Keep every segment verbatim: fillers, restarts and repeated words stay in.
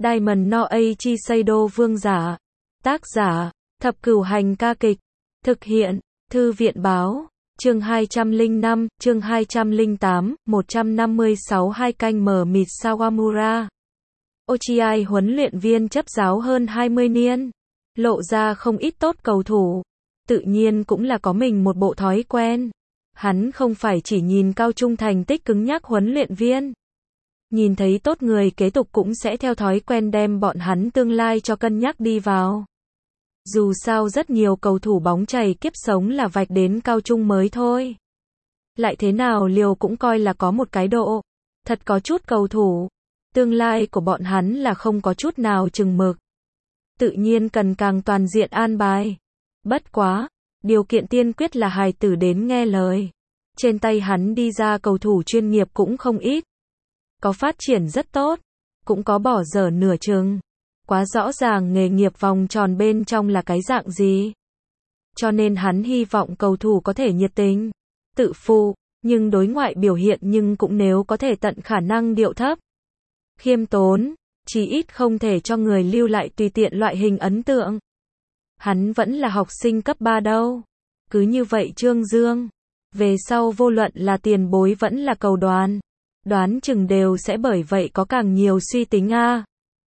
Diamond no Eiichi Seido Vương giả. Tác giả, Thập Cửu Hành ca kịch. Thực hiện, Thư viện báo. Chương hai trăm lẻ năm, chương hai trăm lẻ tám, một trăm năm mươi sáu hai canh mờ mịt Sawamura. Ochiai huấn luyện viên chấp giáo hơn hai mươi niên. Lộ ra không ít tốt cầu thủ. Tự nhiên cũng là có mình một bộ thói quen. Hắn không phải chỉ nhìn cao trung thành tích cứng nhắc huấn luyện viên. Nhìn thấy tốt người kế tục cũng sẽ theo thói quen đem bọn hắn tương lai cho cân nhắc đi vào. Dù sao rất nhiều cầu thủ bóng chày kiếp sống là vạch đến cao trung mới thôi. Lại thế nào liều cũng coi là có một cái độ. Thật có chút cầu thủ. Tương lai của bọn hắn là không có chút nào chừng mực. Tự nhiên cần càng toàn diện an bài. Bất quá, điều kiện tiên quyết là hài tử đến nghe lời. Trên tay hắn đi ra cầu thủ chuyên nghiệp cũng không ít. Có phát triển rất tốt, cũng có bỏ dở nửa chừng. Quá rõ ràng nghề nghiệp vòng tròn bên trong là cái dạng gì. Cho nên hắn hy vọng cầu thủ có thể nhiệt tình, tự phụ, nhưng đối ngoại biểu hiện nhưng cũng nếu có thể tận khả năng điệu thấp. Khiêm tốn, chí ít không thể cho người lưu lại tùy tiện loại hình ấn tượng. Hắn vẫn là học sinh cấp ba đâu. Cứ như vậy Trương Dương, về sau vô luận là tiền bối vẫn là cầu đoàn, đoán chừng đều sẽ bởi vậy có càng nhiều suy tính a.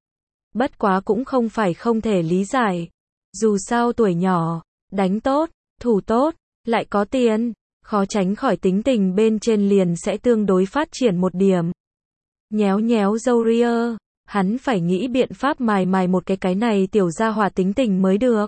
Bất quá cũng không phải không thể lý giải. Dù sao tuổi nhỏ, đánh tốt, thủ tốt, lại có tiền, khó tránh khỏi tính tình bên trên liền sẽ tương đối phát triển một điểm. Nhéo nhéo râu ria, hắn phải nghĩ biện pháp mài mài một cái cái này tiểu gia hỏa tính tình mới được.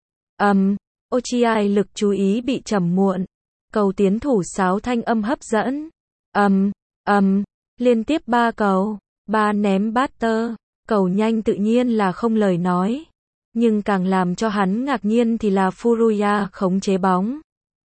Ầm, um, Ochiai lực chú ý bị trầm muộn. Cầu tiến thủ sáo thanh âm hấp dẫn. Ầm, um, ầm, um, liên tiếp ba cầu, ba ném batter. Cầu nhanh tự nhiên là không lời nói. Nhưng càng làm cho hắn ngạc nhiên thì là Furuya khống chế bóng.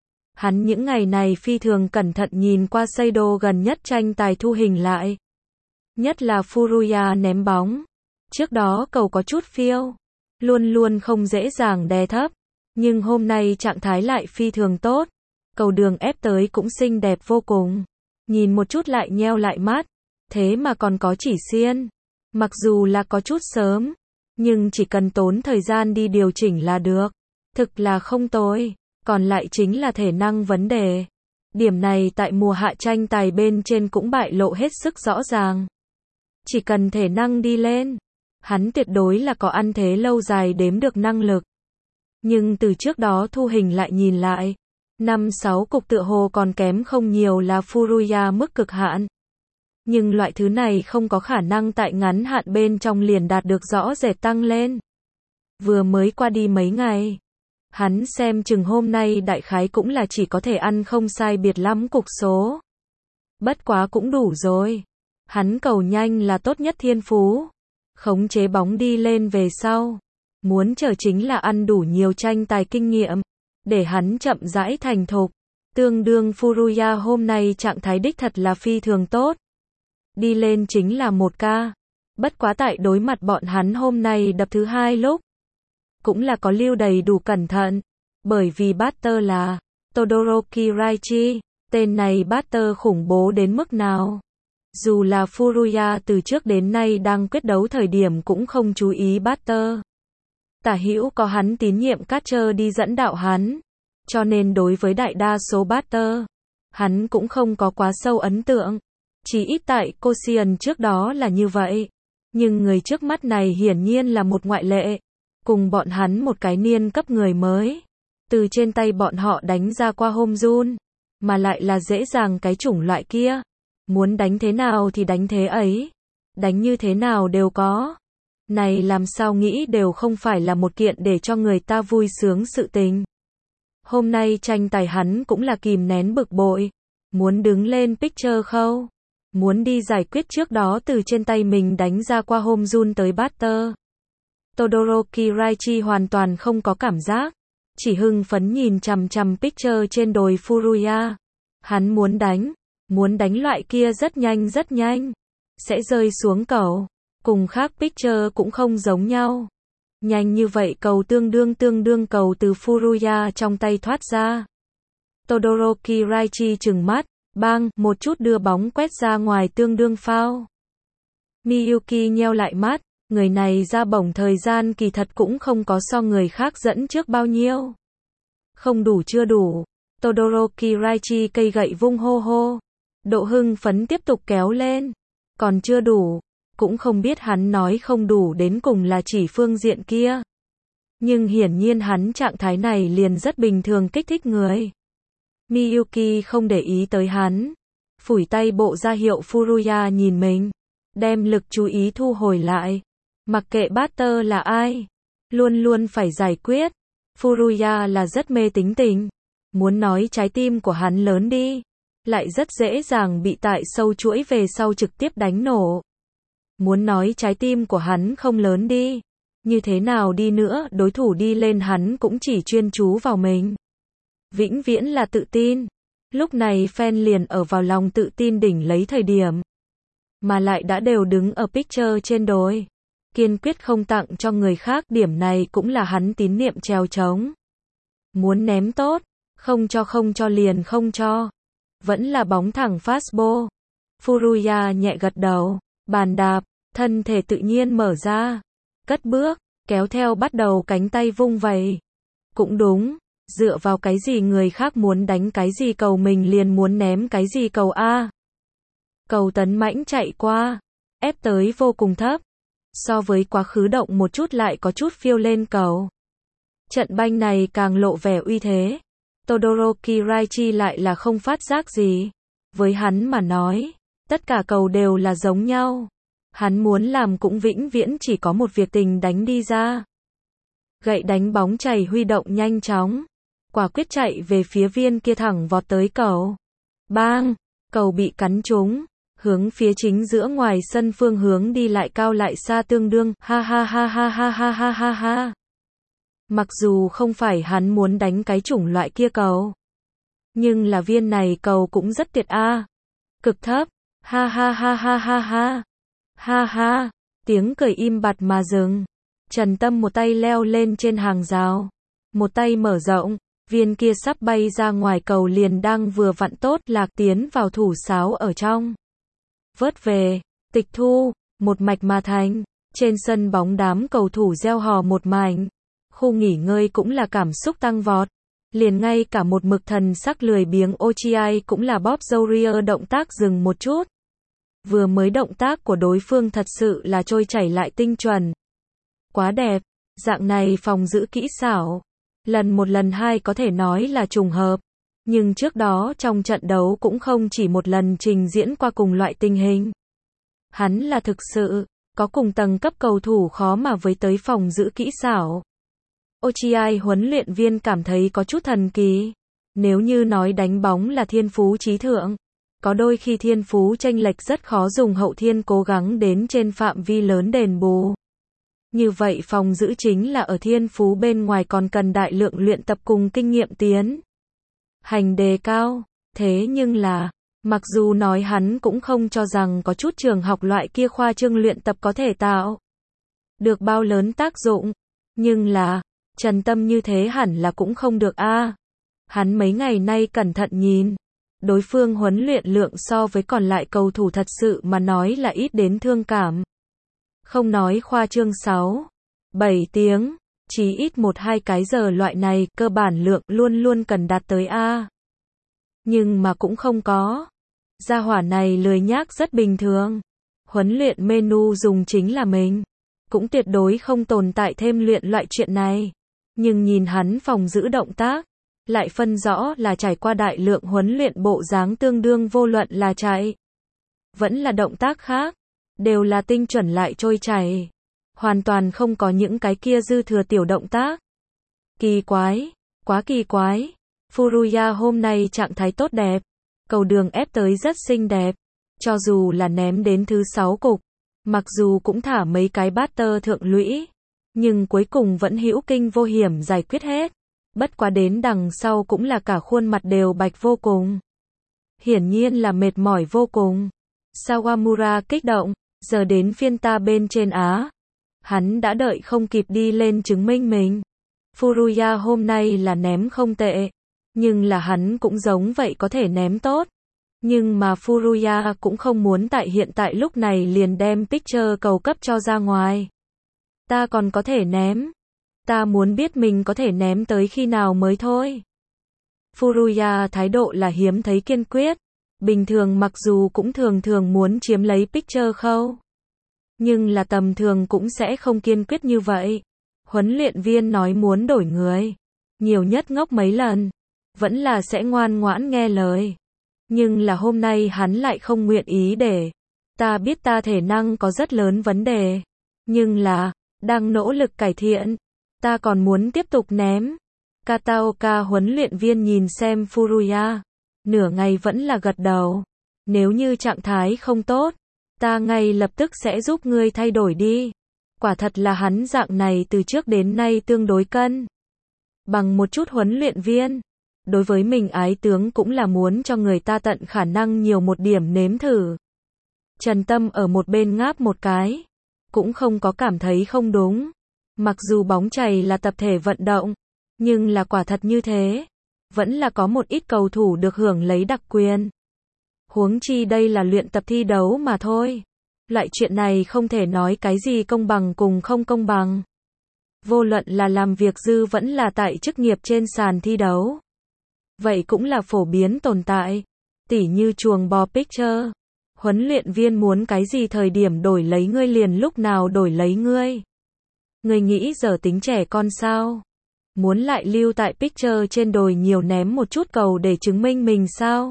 Hắn những ngày này phi thường cẩn thận nhìn qua Seido gần nhất tranh tài thu hình lại. Nhất là Furuya ném bóng. Trước đó cầu có chút phiêu. Luôn luôn không dễ dàng đè thấp. Nhưng hôm nay trạng thái lại phi thường tốt. Cầu đường ép tới cũng xinh đẹp vô cùng. Nhìn một chút lại nheo lại mắt. Thế mà còn có chỉ xiên. Mặc dù là có chút sớm, nhưng chỉ cần tốn thời gian đi điều chỉnh là được. Thực là không tồi, còn lại chính là thể năng vấn đề. Điểm này tại mùa hạ tranh tài bên trên cũng bại lộ hết sức rõ ràng. Chỉ cần thể năng đi lên, hắn tuyệt đối là có ăn thế lâu dài đếm được năng lực. Nhưng từ trước đó thu hình lại nhìn lại, năm sáu cục tựa hồ còn kém không nhiều là Furuya mức cực hạn. Nhưng loại thứ này không có khả năng tại ngắn hạn bên trong liền đạt được rõ rệt tăng lên. Vừa mới qua đi mấy ngày, hắn xem chừng hôm nay đại khái cũng là chỉ có thể ăn không sai biệt lắm cục số. Bất quá cũng đủ rồi. Hắn cầu nhanh là tốt nhất thiên phú. Khống chế bóng đi lên về sau. Muốn chờ chính là ăn đủ nhiều tranh tài kinh nghiệm, để hắn chậm rãi thành thục. Tương đương Furuya hôm nay trạng thái đích thật là phi thường tốt. Đi lên chính là một ca. Bất quá tại đối mặt bọn hắn hôm nay đập thứ hai lúc. Cũng là có lưu đầy đủ cẩn thận. Bởi vì batter là Todoroki Raichi. Tên này batter khủng bố đến mức nào. Dù là Furuya từ trước đến nay đang quyết đấu thời điểm cũng không chú ý batter. Tả hữu có hắn tín nhiệm catcher đi dẫn đạo hắn. Cho nên đối với đại đa số batter, hắn cũng không có quá sâu ấn tượng. Chỉ ít tại Koshien trước đó là như vậy. Nhưng người trước mắt này hiển nhiên là một ngoại lệ. Cùng bọn hắn một cái niên cấp người mới. Từ trên tay bọn họ đánh ra qua Homjun. Mà lại là dễ dàng cái chủng loại kia. Muốn đánh thế nào thì đánh thế ấy. Đánh như thế nào đều có. Này làm sao nghĩ đều không phải là một kiện để cho người ta vui sướng sự tình. Hôm nay tranh tài hắn cũng là kìm nén bực bội. Muốn đứng lên picture khâu. Muốn đi giải quyết trước đó từ trên tay mình đánh ra qua Homjun tới batter. Todoroki Raichi hoàn toàn không có cảm giác. Chỉ hưng phấn nhìn chằm chằm picture trên đồi Furuya. Hắn muốn đánh. Muốn đánh loại kia rất nhanh rất nhanh. Sẽ rơi xuống cầu. Cùng khác picture cũng không giống nhau. Nhanh như vậy cầu tương đương tương đương cầu từ Furuya trong tay thoát ra. Todoroki Raichi trừng mắt. Bang, một chút đưa bóng quét ra ngoài tương đương foul. Miyuki nheo lại mắt, Người này ra bổng thời gian kỳ thật cũng không có so người khác dẫn trước bao nhiêu. Không đủ chưa đủ. Todoroki Raichi cây gậy vung hô hô. Độ hưng phấn tiếp tục kéo lên. Còn chưa đủ. Cũng không biết hắn nói không đủ đến cùng là chỉ phương diện kia. Nhưng hiển nhiên hắn trạng thái này liền rất bình thường kích thích người. Miyuki không để ý tới hắn. Phủi tay bộ ra hiệu Furuya nhìn mình. Đem lực chú ý thu hồi lại. Mặc kệ Butter là ai. Luôn luôn phải giải quyết. Furuya là rất mê tính tình. Muốn nói trái tim của hắn lớn đi. Lại rất dễ dàng bị tại sâu chuỗi về sau trực tiếp đánh nổ. Muốn nói trái tim của hắn không lớn đi. Như thế nào đi nữa đối thủ đi lên hắn cũng chỉ chuyên chú vào mình. Vĩnh viễn là tự tin. Lúc này fan liền ở vào lòng tự tin đỉnh lấy thời điểm. Mà lại đã đều đứng ở picture trên đồi. Kiên quyết không tặng cho người khác, điểm này cũng là hắn tín niệm trèo trống. Muốn ném tốt, không cho không cho liền không cho. Vẫn là bóng thẳng fastball. Furuya nhẹ gật đầu, bàn đạp, thân thể tự nhiên mở ra. Cất bước, kéo theo bắt đầu cánh tay vung vẩy. Cũng đúng, dựa vào cái gì người khác muốn đánh cái gì cầu mình liền muốn ném cái gì cầu A. Cầu tấn mãnh chạy qua, ép tới vô cùng thấp. So với quá khứ động một chút lại có chút phiêu lên cầu. Trận banh này càng lộ vẻ uy thế. Todoroki Raichi lại là không phát giác gì. Với hắn mà nói, tất cả cầu đều là giống nhau. Hắn muốn làm cũng vĩnh viễn chỉ có một việc tình đánh đi ra. Gậy đánh bóng chảy huy động nhanh chóng. Quả quyết chạy về phía viên kia thẳng vọt tới cầu. Bang! Cầu bị cắn trúng. Hướng phía chính giữa ngoài sân phương hướng đi lại cao lại xa tương đương. Ha ha ha ha ha ha ha ha ha. Mặc dù không phải hắn muốn đánh cái chủng loại kia cầu. Nhưng là viên này cầu cũng rất tuyệt a. Cực thấp. Ha ha ha ha ha ha. Ha ha. Tiếng cười im bặt mà dừng. Trần Tâm một tay leo lên trên hàng rào. Một tay mở rộng. Viên kia sắp bay ra ngoài cầu liền đang vừa vặn tốt lạc tiến vào thủ sáo ở trong. Vớt về. Tịch thu. Một mạch mà thành. Trên sân bóng đám cầu thủ reo hò một mảnh. Khu nghỉ ngơi cũng là cảm xúc tăng vọt. Liền ngay cả một mực thần sắc lười biếng Ochiai cũng là bóp râu ria động tác dừng một chút. Vừa mới động tác của đối phương thật sự là trôi chảy lại tinh chuẩn. Quá đẹp. Dạng này phòng giữ kỹ xảo. Lần một lần hai có thể nói là trùng hợp. Nhưng trước đó trong trận đấu cũng không chỉ một lần trình diễn qua cùng loại tình hình. Hắn là thực sự có cùng tầng cấp cầu thủ khó mà với tới phòng giữ kỹ xảo. Ochiai huấn luyện viên cảm thấy có chút thần kỳ. Nếu như nói đánh bóng là thiên phú trí thượng, có đôi khi thiên phú chênh lệch rất khó dùng hậu thiên cố gắng đến trên phạm vi lớn đền bù. Như vậy phòng giữ chính là ở thiên phú bên ngoài còn cần đại lượng luyện tập cùng kinh nghiệm tiến hành đề cao. Thế nhưng là, mặc dù nói hắn cũng không cho rằng có chút trường học loại kia khoa trương luyện tập có thể tạo được bao lớn tác dụng. Nhưng là, Trần Tâm như thế hẳn là cũng không được a. Hắn mấy ngày nay cẩn thận nhìn. Đối phương huấn luyện lượng so với còn lại cầu thủ thật sự mà nói là ít đến thương cảm. Không nói khoa trương sáu, bảy tiếng, chỉ ít một hai cái giờ loại này, cơ bản lượng luôn luôn cần đạt tới A. Nhưng mà cũng không có. Gia hỏa này lười nhác rất bình thường. Huấn luyện menu dùng chính là mình. Cũng tuyệt đối không tồn tại thêm luyện loại chuyện này. Nhưng nhìn hắn phòng giữ động tác, lại phân rõ là trải qua đại lượng huấn luyện bộ dáng tương đương vô luận là chạy. Vẫn là động tác khác. Đều là tinh chuẩn lại trôi chảy. Hoàn toàn không có những cái kia dư thừa tiểu động tác. Kỳ quái. Quá kỳ quái. Furuya hôm nay trạng thái tốt đẹp. Cầu đường ép tới rất xinh đẹp. Cho dù là ném đến thứ sáu cục. Mặc dù cũng thả mấy cái batter thượng lũy. Nhưng cuối cùng vẫn hữu kinh vô hiểm giải quyết hết. Bất quá đến đằng sau cũng là cả khuôn mặt đều bạch vô cùng. Hiển nhiên là mệt mỏi vô cùng. Sawamura kích động. Giờ đến phiên ta bên trên Á. Hắn đã đợi không kịp đi lên chứng minh mình. Furuya hôm nay là ném không tệ. Nhưng là hắn cũng giống vậy có thể ném tốt. Nhưng mà Furuya cũng không muốn tại hiện tại lúc này liền đem picture cầu cấp cho ra ngoài. Ta còn có thể ném. Ta muốn biết mình có thể ném tới khi nào mới thôi. Furuya thái độ là hiếm thấy kiên quyết. Bình thường mặc dù cũng thường thường muốn chiếm lấy picture khâu. Nhưng là tầm thường cũng sẽ không kiên quyết như vậy. Huấn luyện viên nói muốn đổi người. Nhiều nhất ngốc mấy lần. Vẫn là sẽ ngoan ngoãn nghe lời. Nhưng là hôm nay hắn lại không nguyện ý để. Ta biết ta thể năng có rất lớn vấn đề. Nhưng là, đang nỗ lực cải thiện. Ta còn muốn tiếp tục ném. Kataoka huấn luyện viên nhìn xem Furuya. Nửa ngày vẫn là gật đầu. Nếu như trạng thái không tốt, ta ngay lập tức sẽ giúp ngươi thay đổi đi. Quả thật là hắn dạng này từ trước đến nay tương đối cân bằng một chút huấn luyện viên. Đối với mình ái tướng cũng là muốn cho người ta tận khả năng nhiều một điểm nếm thử. Trần Tâm ở một bên ngáp một cái. Cũng không có cảm thấy không đúng. Mặc dù bóng chày là tập thể vận động, nhưng là quả thật như thế. Vẫn là có một ít cầu thủ được hưởng lấy đặc quyền. Huống chi đây là luyện tập thi đấu mà thôi. Loại chuyện này không thể nói cái gì công bằng cùng không công bằng. Vô luận là làm việc dư vẫn là tại chức nghiệp trên sàn thi đấu. Vậy cũng là phổ biến tồn tại. Tỉ như chuồng bò picture. Huấn luyện viên muốn cái gì thời điểm đổi lấy ngươi liền lúc nào đổi lấy ngươi. Ngươi nghĩ giờ tính trẻ con sao? Muốn lại lưu tại picture trên đồi nhiều ném một chút cầu để chứng minh mình sao?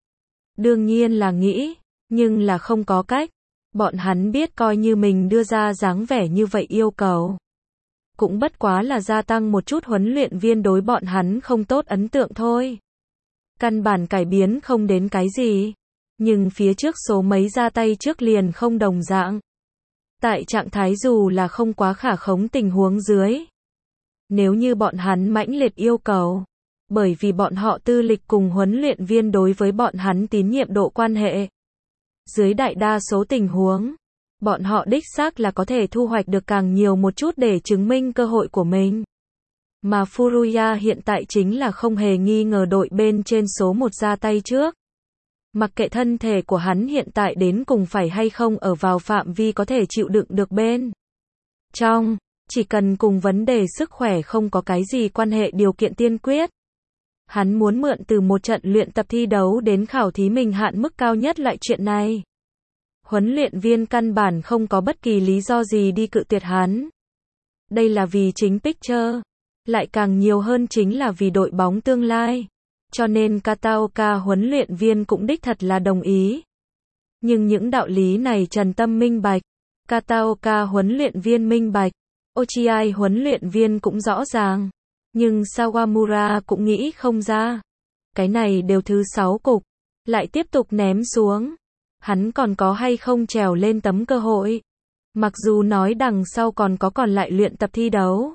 Đương nhiên là nghĩ, nhưng là không có cách. Bọn hắn biết coi như mình đưa ra dáng vẻ như vậy yêu cầu. Cũng bất quá là gia tăng một chút huấn luyện viên đối bọn hắn không tốt ấn tượng thôi. Căn bản cải biến không đến cái gì. Nhưng phía trước số mấy ra tay trước liền không đồng dạng. Tại trạng thái dù là không quá khả khống tình huống dưới. Nếu như bọn hắn mãnh liệt yêu cầu. Bởi vì bọn họ tư lịch cùng huấn luyện viên đối với bọn hắn tín nhiệm độ quan hệ. Dưới đại đa số tình huống, bọn họ đích xác là có thể thu hoạch được càng nhiều một chút để chứng minh cơ hội của mình. Mà Furuya hiện tại chính là không hề nghi ngờ đội bên trên số một ra tay trước. Mặc kệ thân thể của hắn hiện tại đến cùng phải hay không ở vào phạm vi có thể chịu đựng được bên trong, chỉ cần cùng vấn đề sức khỏe không có cái gì quan hệ điều kiện tiên quyết. Hắn muốn mượn từ một trận luyện tập thi đấu đến khảo thí mình hạn mức cao nhất loại chuyện này. Huấn luyện viên căn bản không có bất kỳ lý do gì đi cự tuyệt hắn. Đây là vì chính picture, lại càng nhiều hơn chính là vì đội bóng tương lai. Cho nên Kataoka huấn luyện viên cũng đích thật là đồng ý. Nhưng những đạo lý này Trần Tâm minh bạch, Kataoka huấn luyện viên minh bạch, Ochiai huấn luyện viên cũng rõ ràng. Nhưng Sawamura cũng nghĩ không ra. Cái này đều thứ sáu cục, lại tiếp tục ném xuống. Hắn còn có hay không trèo lên tấm cơ hội. Mặc dù nói đằng sau còn có còn lại luyện tập thi đấu.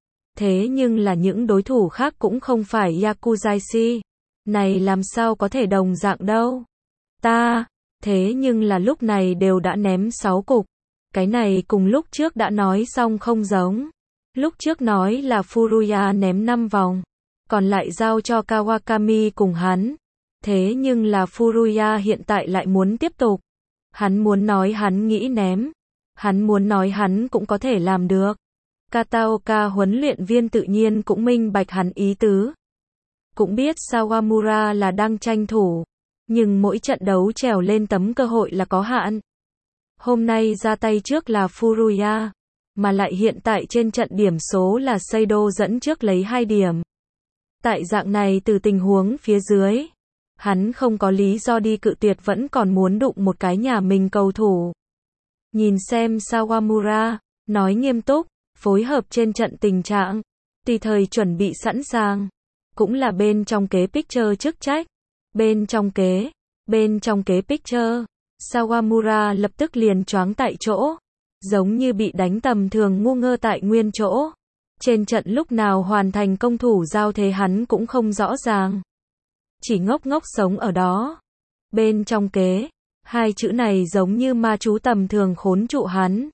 Thế nhưng là những đối thủ khác cũng không phải Yakuzaishi. Này làm sao có thể đồng dạng đâu. Ta, thế nhưng là lúc này đều đã ném sáu cục. Cái này cùng lúc trước đã nói xong không giống. Lúc trước nói là Furuya ném năm vòng. Còn lại giao cho Kawakami cùng hắn. Thế nhưng là Furuya hiện tại lại muốn tiếp tục. Hắn muốn nói hắn nghĩ ném. Hắn muốn nói hắn cũng có thể làm được. Kataoka huấn luyện viên tự nhiên cũng minh bạch hắn ý tứ. Cũng biết Sawamura là đang tranh thủ. Nhưng mỗi trận đấu trèo lên tấm cơ hội là có hạn. Hôm nay ra tay trước là Furuya. Mà lại hiện tại trên trận điểm số là Seido dẫn trước lấy hai điểm. Tại dạng này từ tình huống phía dưới. Hắn không có lý do đi cự tuyệt vẫn còn muốn đụng một cái nhà mình cầu thủ. Nhìn xem Sawamura, nói nghiêm túc, phối hợp trên trận tình trạng, tùy thời chuẩn bị sẵn sàng. Cũng là bên trong kế picture chức trách. Bên trong kế, bên trong kế picture, Sawamura lập tức liền choáng tại chỗ. Giống như bị đánh tầm thường ngu ngơ tại nguyên chỗ. Trên trận lúc nào hoàn thành công thủ giao thế hắn cũng không rõ ràng. Chỉ ngốc ngốc sống ở đó. Bên trong kế, hai chữ này giống như ma chú tầm thường khốn trụ hắn.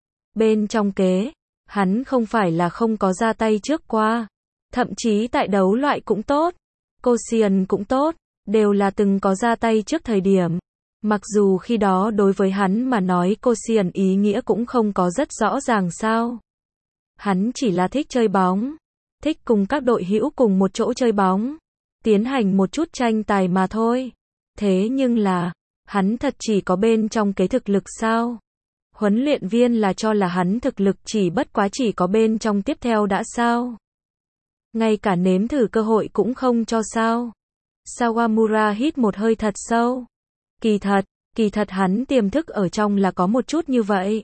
Bên trong kế, hắn không phải là không có ra tay trước qua. Thậm chí tại đấu loại cũng tốt. Koshien cũng tốt. Đều là từng có ra tay trước thời điểm. Mặc dù khi đó đối với hắn mà nói Korean ý nghĩa cũng không có rất rõ ràng sao. Hắn chỉ là thích chơi bóng, thích cùng các đội hữu cùng một chỗ chơi bóng, tiến hành một chút tranh tài mà thôi. Thế nhưng là, hắn thật chỉ có bên trong cái thực lực sao? Huấn luyện viên là cho là hắn thực lực chỉ bất quá chỉ có bên trong tiếp theo đã sao? Ngay cả nếm thử cơ hội cũng không cho sao? Sawamura hít một hơi thật sâu. Kỳ thật, kỳ thật hắn tiềm thức ở trong là có một chút như vậy.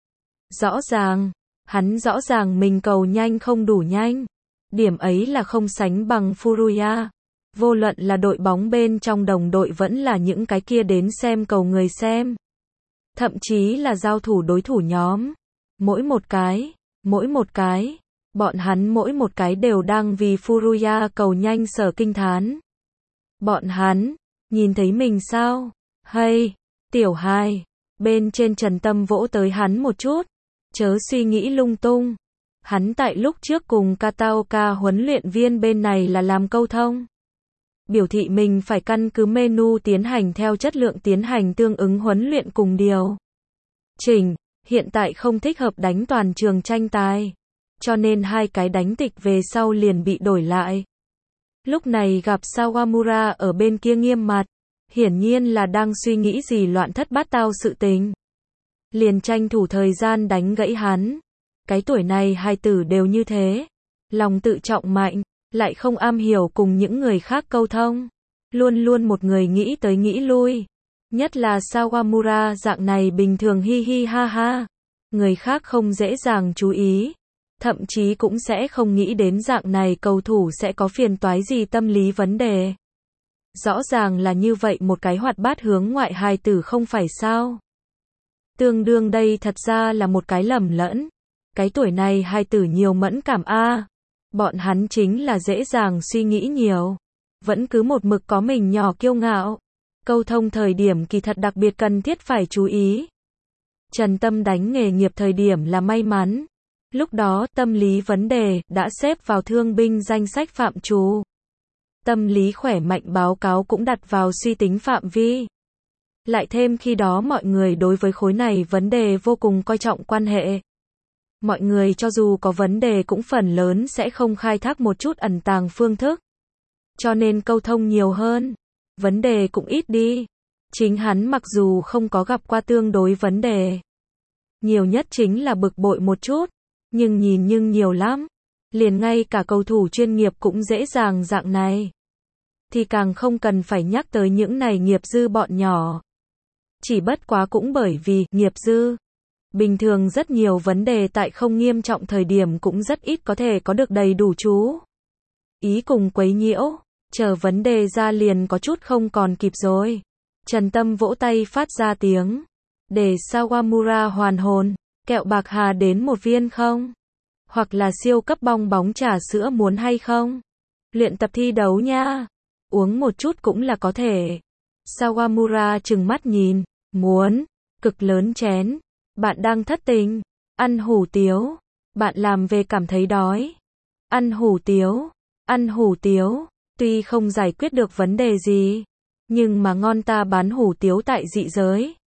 Rõ ràng, hắn rõ ràng mình cầu nhanh không đủ nhanh. Điểm ấy là không sánh bằng Furuya. Vô luận là đội bóng bên trong đồng đội vẫn là những cái kia đến xem cầu người xem. Thậm chí là giao thủ đối thủ nhóm. Mỗi một cái, mỗi một cái, bọn hắn mỗi một cái đều đang vì Furuya cầu nhanh sở kinh thán. Bọn hắn, nhìn thấy mình sao? Hay, tiểu hai, bên trên Trần Tâm vỗ tới hắn một chút. Chớ suy nghĩ lung tung. Hắn tại lúc trước cùng Kataoka huấn luyện viên bên này là làm câu thông. Biểu thị mình phải căn cứ menu tiến hành theo chất lượng tiến hành tương ứng huấn luyện cùng điều chỉnh, hiện tại không thích hợp đánh toàn trường tranh tài. Cho nên hai cái đánh tịch về sau liền bị đổi lại. Lúc này gặp Sawamura ở bên kia nghiêm mặt, hiển nhiên là đang suy nghĩ gì loạn thất bát tao sự tình. Liền tranh thủ thời gian đánh gãy hắn. Cái tuổi này hai tử đều như thế. Lòng tự trọng mạnh, lại không am hiểu cùng những người khác câu thông. Luôn luôn một người nghĩ tới nghĩ lui. Nhất là Sawamura dạng này bình thường hi hi ha ha. Người khác không dễ dàng chú ý. Thậm chí cũng sẽ không nghĩ đến dạng này cầu thủ sẽ có phiền toái gì tâm lý vấn đề. Rõ ràng là như vậy một cái hoạt bát hướng ngoại hài tử không phải sao. Tương đương đây thật ra là một cái lầm lẫn. Cái tuổi này hài tử nhiều mẫn cảm a. À. Bọn hắn chính là dễ dàng suy nghĩ nhiều. Vẫn cứ một mực có mình nhỏ kiêu ngạo. Câu thông thời điểm kỳ thật đặc biệt cần thiết phải chú ý. Trần Tâm đánh nghề nghiệp thời điểm là may mắn. Lúc đó tâm lý vấn đề đã xếp vào thương binh danh sách phạm trù. Tâm lý khỏe mạnh báo cáo cũng đặt vào suy tính phạm vi. Lại thêm khi đó mọi người đối với khối này vấn đề vô cùng coi trọng quan hệ. Mọi người cho dù có vấn đề cũng phần lớn sẽ không khai thác một chút ẩn tàng phương thức. Cho nên câu thông nhiều hơn. Vấn đề cũng ít đi. Chính hắn mặc dù không có gặp qua tương đối vấn đề. Nhiều nhất chính là bực bội một chút. Nhưng nhìn nhưng nhiều lắm. Liền ngay cả cầu thủ chuyên nghiệp cũng dễ dàng dạng này. Thì càng không cần phải nhắc tới những này nghiệp dư bọn nhỏ. Chỉ bất quá cũng bởi vì nghiệp dư. Bình thường rất nhiều vấn đề tại không nghiêm trọng thời điểm cũng rất ít có thể có được đầy đủ chú ý cùng quấy nhiễu. Chờ vấn đề ra liền có chút không còn kịp rồi. Trần Tâm vỗ tay phát ra tiếng. Để Sawamura hoàn hồn. Kẹo bạc hà đến một viên không? Hoặc là siêu cấp bong bóng trà sữa muốn hay không? Luyện tập thi đấu nha. Uống một chút cũng là có thể. Sawamura trừng mắt nhìn. Muốn. Cực lớn chén. Bạn đang thất tình. Ăn hủ tiếu. Bạn làm về cảm thấy đói. Ăn hủ tiếu. Ăn hủ tiếu. Tuy không giải quyết được vấn đề gì. Nhưng mà ngon ta bán hủ tiếu tại dị giới.